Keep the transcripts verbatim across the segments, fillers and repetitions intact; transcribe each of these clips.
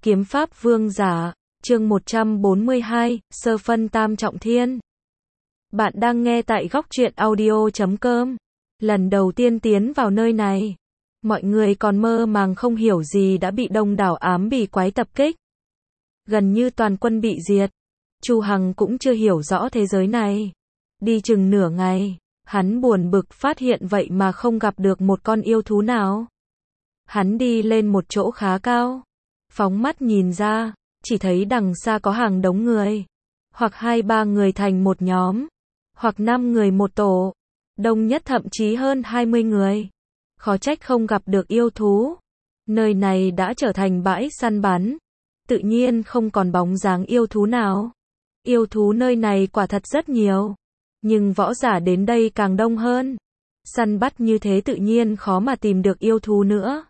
Kiếm pháp vương giả, chương một trăm bốn mươi hai, sơ phân tam trọng thiên. Bạn đang nghe tại góc truyện audio chấm com. Lần đầu tiên tiến vào nơi này, mọi người còn mơ màng không hiểu gì đã bị đông đảo ám bỉ quái tập kích. Gần như toàn quân bị diệt. Chu Hằng cũng chưa hiểu rõ thế giới này. Đi chừng nửa ngày, hắn buồn bực phát hiện vậy mà không gặp được một con yêu thú nào. Hắn đi lên một chỗ khá cao, phóng mắt nhìn ra, chỉ thấy đằng xa có hàng đống người, hoặc hai ba người thành một nhóm, hoặc năm người một tổ, đông nhất thậm chí hơn hai mươi người. Khó trách không gặp được yêu thú. Nơi này đã trở thành bãi săn bắn, tự nhiên không còn bóng dáng yêu thú nào. Yêu thú nơi này quả thật rất nhiều, nhưng võ giả đến đây càng đông hơn. Săn bắt như thế tự nhiên khó mà tìm được yêu thú nữa.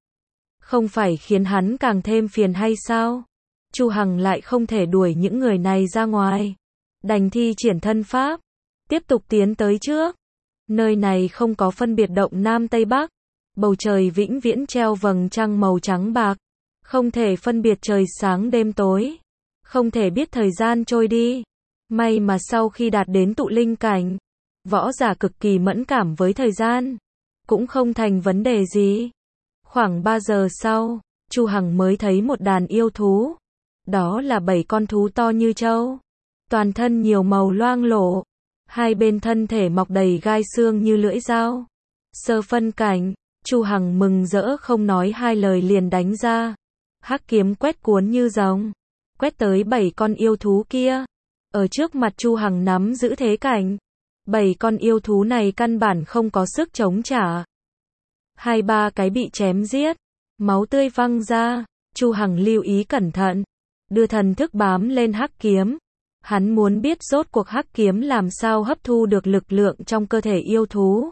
Không phải khiến hắn càng thêm phiền hay sao? Chu Hằng lại không thể đuổi những người này ra ngoài, đành thi triển thân pháp, tiếp tục tiến tới trước. Nơi này không có phân biệt động Nam Tây Bắc, bầu trời vĩnh viễn treo vầng trăng màu trắng bạc, không thể phân biệt trời sáng đêm tối, không thể biết thời gian trôi đi. May mà sau khi đạt đến tụ linh cảnh, võ giả cực kỳ mẫn cảm với thời gian, cũng không thành vấn đề gì. Khoảng ba giờ sau, Chu Hằng mới thấy một đàn yêu thú. Đó là bảy con thú to như trâu, toàn thân nhiều màu loang lổ, hai bên thân thể mọc đầy gai xương như lưỡi dao. Sơ phân cảnh, Chu Hằng mừng rỡ không nói hai lời liền đánh ra. Hắc kiếm quét cuốn như rồng, quét tới bảy con yêu thú kia. Ở trước mặt Chu Hằng nắm giữ thế cảnh, bảy con yêu thú này căn bản không có sức chống trả. Hai ba cái bị chém giết, máu tươi văng ra. Chu Hằng lưu ý cẩn thận, đưa thần thức bám lên hắc kiếm. Hắn muốn biết rốt cuộc hắc kiếm làm sao hấp thu được lực lượng trong cơ thể yêu thú.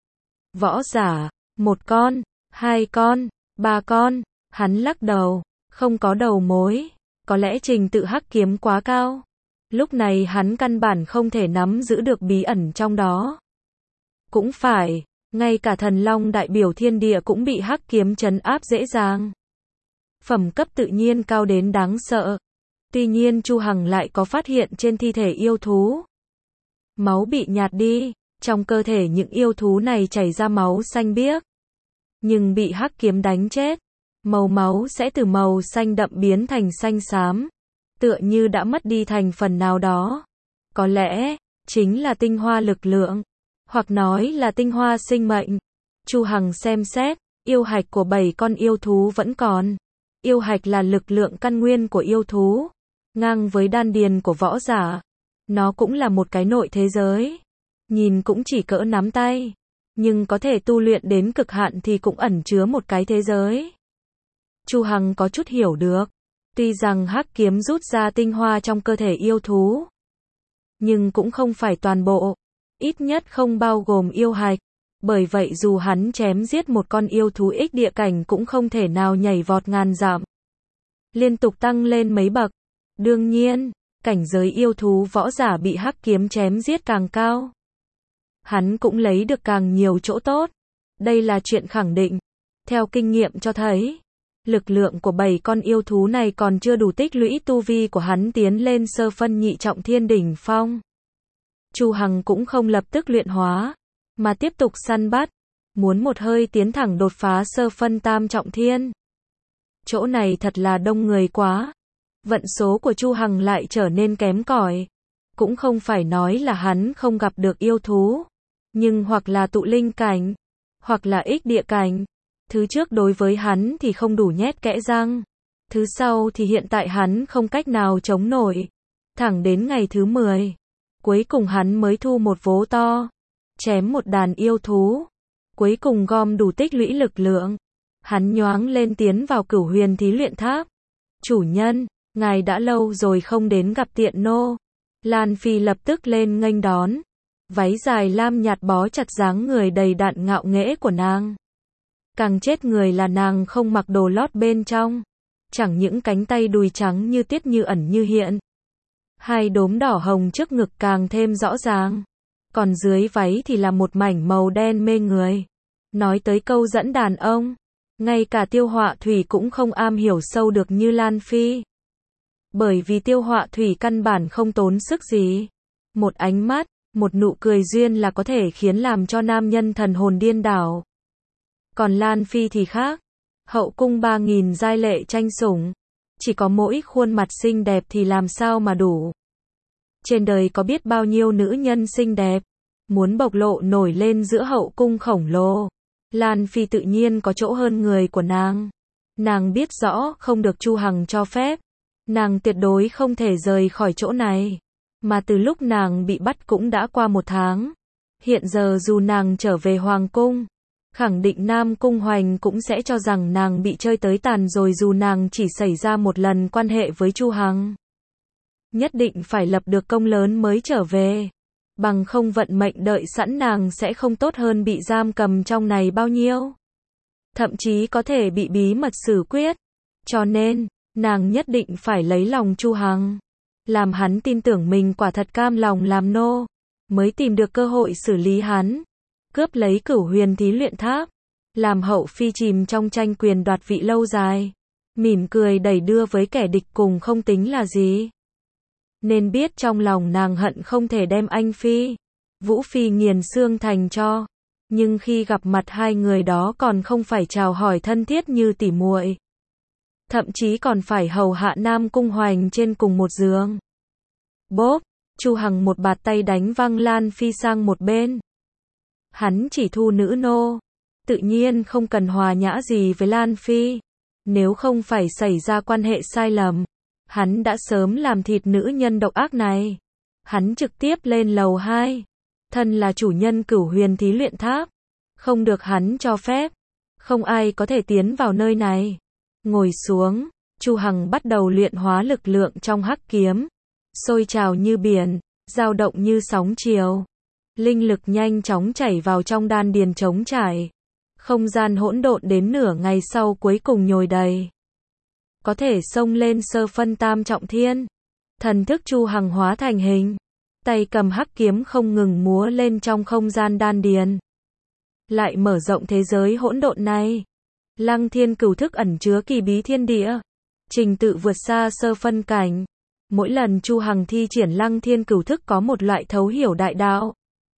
Võ giả, một con, hai con, ba con. Hắn lắc đầu, không có đầu mối. Có lẽ trình tự hắc kiếm quá cao, lúc này hắn căn bản không thể nắm giữ được bí ẩn trong đó. Cũng phải, ngay cả thần long đại biểu thiên địa cũng bị hắc kiếm trấn áp dễ dàng. Phẩm cấp tự nhiên cao đến đáng sợ. Tuy nhiên Chu Hằng lại có phát hiện trên thi thể yêu thú, máu bị nhạt đi, trong cơ thể những yêu thú này chảy ra máu xanh biếc. Nhưng bị hắc kiếm đánh chết, màu máu sẽ từ màu xanh đậm biến thành xanh xám, tựa như đã mất đi thành phần nào đó. Có lẽ chính là tinh hoa lực lượng, hoặc nói là tinh hoa sinh mệnh. Chu Hằng xem xét, yêu hạch của bảy con yêu thú vẫn còn. Yêu hạch là lực lượng căn nguyên của yêu thú, ngang với đan điền của võ giả. Nó cũng là một cái nội thế giới, nhìn cũng chỉ cỡ nắm tay, nhưng có thể tu luyện đến cực hạn thì cũng ẩn chứa một cái thế giới. Chu Hằng có chút hiểu được, tuy rằng hắc kiếm rút ra tinh hoa trong cơ thể yêu thú, nhưng cũng không phải toàn bộ, ít nhất không bao gồm yêu hạch. Bởi vậy dù hắn chém giết một con yêu thú ích địa cảnh cũng không thể nào nhảy vọt ngàn dặm, liên tục tăng lên mấy bậc. Đương nhiên, cảnh giới yêu thú võ giả bị hắc kiếm chém giết càng cao, hắn cũng lấy được càng nhiều chỗ tốt. Đây là chuyện khẳng định. Theo kinh nghiệm cho thấy, lực lượng của bảy con yêu thú này còn chưa đủ tích lũy tu vi của hắn tiến lên sơ phân nhị trọng thiên đỉnh phong. Chu Hằng cũng không lập tức luyện hóa, mà tiếp tục săn bắt, muốn một hơi tiến thẳng đột phá sơ phân tam trọng thiên. Chỗ này thật là đông người quá. Vận số của Chu Hằng lại trở nên kém cỏi. Cũng không phải nói là hắn không gặp được yêu thú, nhưng hoặc là tụ linh cảnh, hoặc là ích địa cảnh. Thứ trước đối với hắn thì không đủ nhét kẽ răng, thứ sau thì hiện tại hắn không cách nào chống nổi. Thẳng đến ngày thứ mười, cuối cùng hắn mới thu một vố to, chém một đàn yêu thú, cuối cùng gom đủ tích lũy lực lượng. Hắn nhoáng lên tiến vào Cửu Huyền Thí Luyện Tháp. Chủ nhân, ngài đã lâu rồi không đến gặp tiện nô. Lan Phi lập tức lên nghênh đón, váy dài lam nhạt bó chặt dáng người đầy đặn ngạo nghễ của nàng. Càng chết người là nàng không mặc đồ lót bên trong, chẳng những cánh tay đùi trắng như tiết như ẩn như hiện, hai đốm đỏ hồng trước ngực càng thêm rõ ràng, còn dưới váy thì là một mảnh màu đen mê người. Nói tới câu dẫn đàn ông, Ngay cả Tiêu Họa Thủy cũng không am hiểu sâu được như Lan Phi. Bởi vì Tiêu Họa Thủy căn bản không tốn sức gì. Một ánh mắt, một nụ cười duyên là có thể khiến làm cho nam nhân thần hồn điên đảo. Còn Lan Phi thì khác. Hậu cung ba nghìn giai lệ tranh sủng. Chỉ có mỗi khuôn mặt xinh đẹp thì làm sao mà đủ. Trên đời có biết bao nhiêu nữ nhân xinh đẹp. Muốn bộc lộ nổi lên giữa hậu cung khổng lồ. Lan Phi tự nhiên có chỗ hơn người của nàng. Nàng biết rõ không được Chu Hằng cho phép. Nàng tuyệt đối không thể rời khỏi chỗ này. Mà từ lúc nàng bị bắt cũng đã qua một tháng. Hiện giờ dù nàng trở về Hoàng cung, khẳng định Nam Cung Hoành cũng sẽ cho rằng nàng bị chơi tới tàn rồi dù nàng chỉ xảy ra một lần quan hệ với Chu Hằng. Nhất định phải lập được công lớn mới trở về. Bằng không vận mệnh đợi sẵn nàng sẽ không tốt hơn bị giam cầm trong này bao nhiêu. Thậm chí có thể bị bí mật xử quyết. Cho nên, nàng nhất định phải lấy lòng Chu Hằng. Làm hắn tin tưởng mình quả thật cam lòng làm nô. Mới tìm được cơ hội xử lý hắn. Cướp lấy Cửu Huyền Thí Luyện Tháp. Làm hậu phi chìm trong tranh quyền đoạt vị lâu dài. Mỉm cười đẩy đưa với kẻ địch cùng không tính là gì. Nên biết trong lòng nàng hận không thể đem anh Phi, Vũ Phi nghiền xương thành cho. Nhưng khi gặp mặt hai người đó còn không phải chào hỏi thân thiết như tỉ muội. Thậm chí còn phải hầu hạ Nam Cung Hoành trên cùng một giường. Bốp, Chu Hằng một bạt tay đánh văng Lan Phi sang một bên. Hắn chỉ thu nữ nô. Tự nhiên không cần hòa nhã gì với Lan Phi. Nếu không phải xảy ra quan hệ sai lầm, hắn đã sớm làm thịt nữ nhân độc ác này. Hắn trực tiếp lên lầu hai. Thân là chủ nhân Cửu Huyền Thí Luyện Tháp. Không được hắn cho phép. Không ai có thể tiến vào nơi này. Ngồi xuống, Chu Hằng bắt đầu luyện hóa lực lượng trong hắc kiếm. Sôi trào như biển, dao động như sóng chiều. Linh lực nhanh chóng chảy vào trong đan điền trống trải. Không gian hỗn độn đến nửa ngày sau cuối cùng nhồi đầy. Có thể xông lên sơ phân tam trọng thiên. Thần thức Chu Hằng hóa thành hình. Tay cầm hắc kiếm không ngừng múa lên trong không gian đan điền. Lại mở rộng thế giới hỗn độn này. Lăng Thiên Cửu Thức ẩn chứa kỳ bí thiên địa. Trình tự vượt xa sơ phân cảnh. Mỗi lần Chu Hằng thi triển Lăng Thiên Cửu Thức có một loại thấu hiểu đại đạo.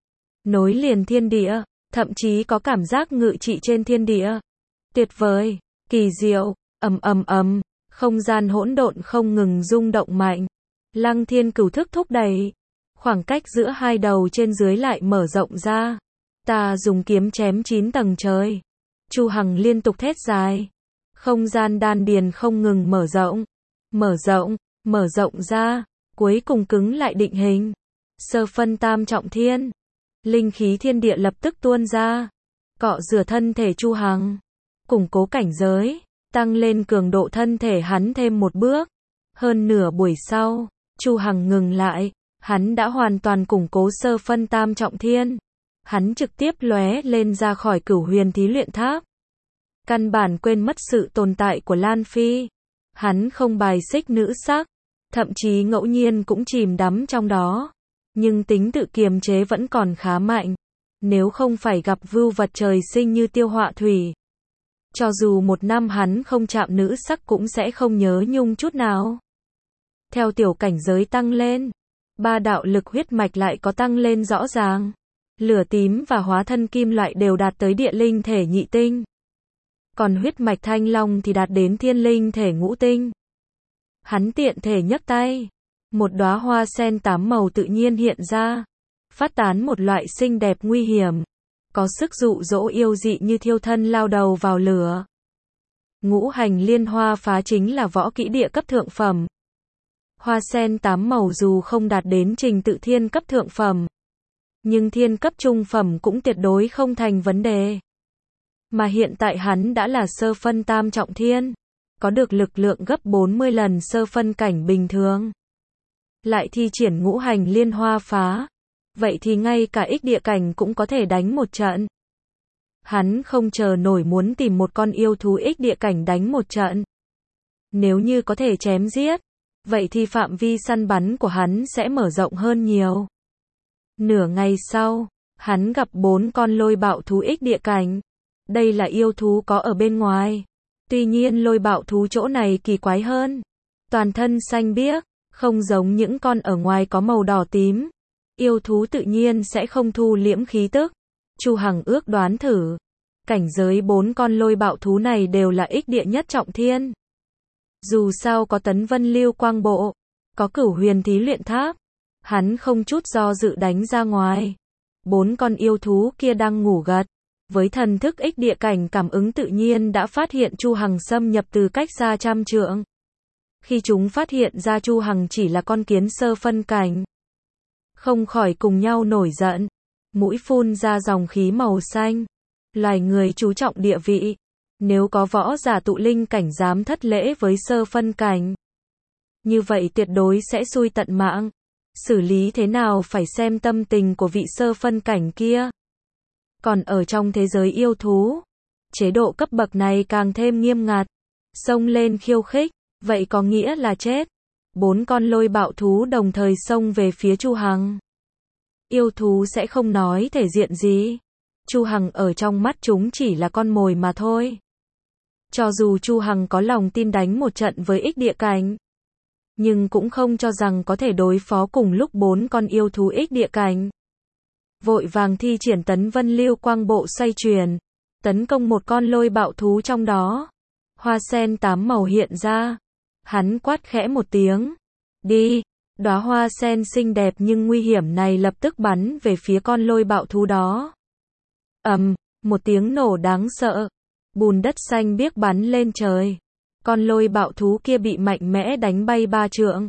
Nối liền thiên địa, thậm chí có cảm giác ngự trị trên thiên địa. Tuyệt vời, kỳ diệu, ầm ầm ầm, không gian hỗn độn không ngừng rung động mạnh. Lăng Thiên Cửu Thức thúc đẩy, khoảng cách giữa hai đầu trên dưới lại mở rộng ra. Ta dùng kiếm chém chín tầng trời. Chu Hằng liên tục thét dài. Không gian đan điền không ngừng mở rộng, mở rộng, mở rộng ra, cuối cùng cứng lại định hình. Sơ phân tam trọng thiên. Linh khí thiên địa lập tức tuôn ra, cọ rửa thân thể Chu Hằng, củng cố cảnh giới, tăng lên cường độ thân thể hắn thêm một bước. Hơn nửa buổi sau, Chu Hằng ngừng lại, hắn đã hoàn toàn củng cố sơ phân tam trọng thiên. Hắn trực tiếp lóe lên ra khỏi Cửu Huyền Thí Luyện Tháp. Căn bản quên mất sự tồn tại của Lan Phi. Hắn không bài xích nữ sắc, thậm chí ngẫu nhiên cũng chìm đắm trong đó. Nhưng tính tự kiềm chế vẫn còn khá mạnh. Nếu không phải gặp vưu vật trời sinh như Tiêu Họa Thủy, cho dù một năm hắn không chạm nữ sắc cũng sẽ không nhớ nhung chút nào. Theo tiểu cảnh giới tăng lên, ba đạo lực huyết mạch lại có tăng lên rõ ràng. Lửa tím và hóa thân kim loại đều đạt tới địa linh thể nhị tinh. Còn huyết mạch thanh long thì đạt đến thiên linh thể ngũ tinh. Hắn tiện thể nhấc tay. Một đóa hoa sen tám màu tự nhiên hiện ra. Phát tán một loại xinh đẹp nguy hiểm. Có sức dụ dỗ yêu dị như thiêu thân lao đầu vào lửa. Ngũ hành liên hoa phá chính là võ kỹ địa cấp thượng phẩm. Hoa sen tám màu dù không đạt đến trình tự thiên cấp thượng phẩm, nhưng thiên cấp trung phẩm cũng tuyệt đối không thành vấn đề. Mà hiện tại hắn đã là sơ phân tam trọng thiên, có được lực lượng gấp bốn mươi lần sơ phân cảnh bình thường. Lại thi triển ngũ hành liên hoa phá, vậy thì ngay cả ích địa cảnh cũng có thể đánh một trận. Hắn không chờ nổi muốn tìm một con yêu thú ích địa cảnh đánh một trận. Nếu như có thể chém giết, vậy thì phạm vi săn bắn của hắn sẽ mở rộng hơn nhiều. Nửa ngày sau, hắn gặp bốn con lôi bạo thú ích địa cảnh. Đây là yêu thú có ở bên ngoài. Tuy nhiên lôi bạo thú chỗ này kỳ quái hơn. Toàn thân xanh biếc, không giống những con ở ngoài có màu đỏ tím. Yêu thú tự nhiên sẽ không thu liễm khí tức. Chu Hằng ước đoán thử. Cảnh giới bốn con lôi bạo thú này đều là ích địa nhất trọng thiên. Dù sao có tấn vân lưu quang bộ, có cửu huyền thí luyện tháp, hắn không chút do dự đánh ra ngoài. Bốn con yêu thú kia đang ngủ gật. Với thần thức ích địa cảnh cảm ứng tự nhiên đã phát hiện Chu Hằng xâm nhập từ cách xa trăm trượng. Khi chúng phát hiện ra Chu Hằng chỉ là con kiến sơ phân cảnh, không khỏi cùng nhau nổi giận, mũi phun ra dòng khí màu xanh. Loài người chú trọng địa vị, nếu có võ giả tụ linh cảnh dám thất lễ với sơ phân cảnh, như vậy tuyệt đối sẽ xui tận mạng. Xử lý thế nào phải xem tâm tình của vị sơ phân cảnh kia. Còn ở trong thế giới yêu thú, chế độ cấp bậc này càng thêm nghiêm ngặt. Xông lên khiêu khích, vậy có nghĩa là chết. Bốn con lôi bạo thú đồng thời xông về phía Chu Hằng. Yêu thú sẽ không nói thể diện gì. Chu Hằng ở trong mắt chúng chỉ là con mồi mà thôi. Cho dù Chu Hằng có lòng tin đánh một trận với ích địa cảnh, nhưng cũng không cho rằng có thể đối phó cùng lúc bốn con yêu thú ích địa cảnh. Vội vàng thi triển tấn vân lưu quang bộ xoay chuyển, tấn công một con lôi bạo thú trong đó. Hoa sen tám màu hiện ra. Hắn quát khẽ một tiếng. Đi! Đóa hoa sen xinh đẹp nhưng nguy hiểm này lập tức bắn về phía con lôi bạo thú đó. Ầm, một tiếng nổ đáng sợ. Bùn đất xanh biếc bắn lên trời. Con lôi bạo thú kia bị mạnh mẽ đánh bay ba trượng.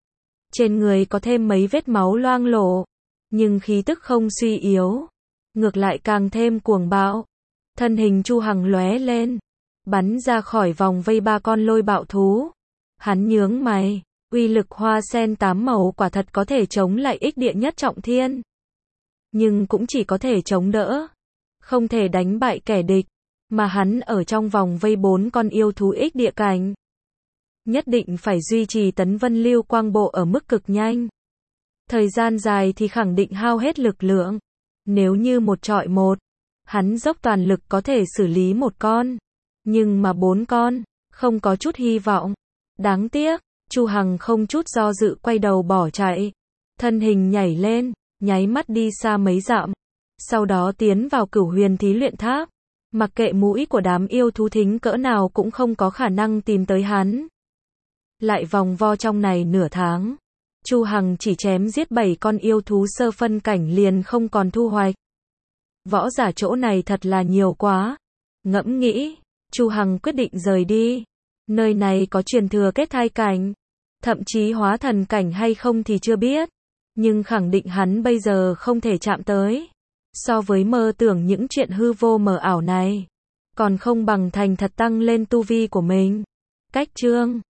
Trên người có thêm mấy vết máu loang lổ, nhưng khí tức không suy yếu, ngược lại càng thêm cuồng bạo. Thân hình Chu Hằng lóe lên, bắn ra khỏi vòng vây ba con lôi bạo thú. Hắn nhướng mày, uy lực hoa sen tám màu quả thật có thể chống lại ích địa nhất trọng thiên, nhưng cũng chỉ có thể chống đỡ, không thể đánh bại kẻ địch. Mà hắn ở trong vòng vây bốn con yêu thú ích địa cảnh, nhất định phải duy trì tấn vân lưu quang bộ ở mức cực nhanh. Thời gian dài thì khẳng định hao hết lực lượng. Nếu như một trọi một, hắn dốc toàn lực có thể xử lý một con. Nhưng mà bốn con, không có chút hy vọng. Đáng tiếc, Chu Hằng không chút do dự quay đầu bỏ chạy. Thân hình nhảy lên, nháy mắt đi xa mấy dặm. Sau đó tiến vào cửu huyền thí luyện tháp. Mặc kệ mũi của đám yêu thú thính cỡ nào cũng không có khả năng tìm tới hắn. Lại vòng vo trong này nửa tháng, Chu Hằng chỉ chém giết bảy con yêu thú sơ phân cảnh liền không còn thu hoạch. Võ giả chỗ này thật là nhiều quá. Ngẫm nghĩ, Chu Hằng quyết định rời đi. Nơi này có truyền thừa kết thai cảnh, thậm chí hóa thần cảnh hay không thì chưa biết, nhưng khẳng định hắn bây giờ không thể chạm tới. So với mơ tưởng những chuyện hư vô mờ ảo này, còn không bằng thành thật tăng lên tu vi của mình. Cách chương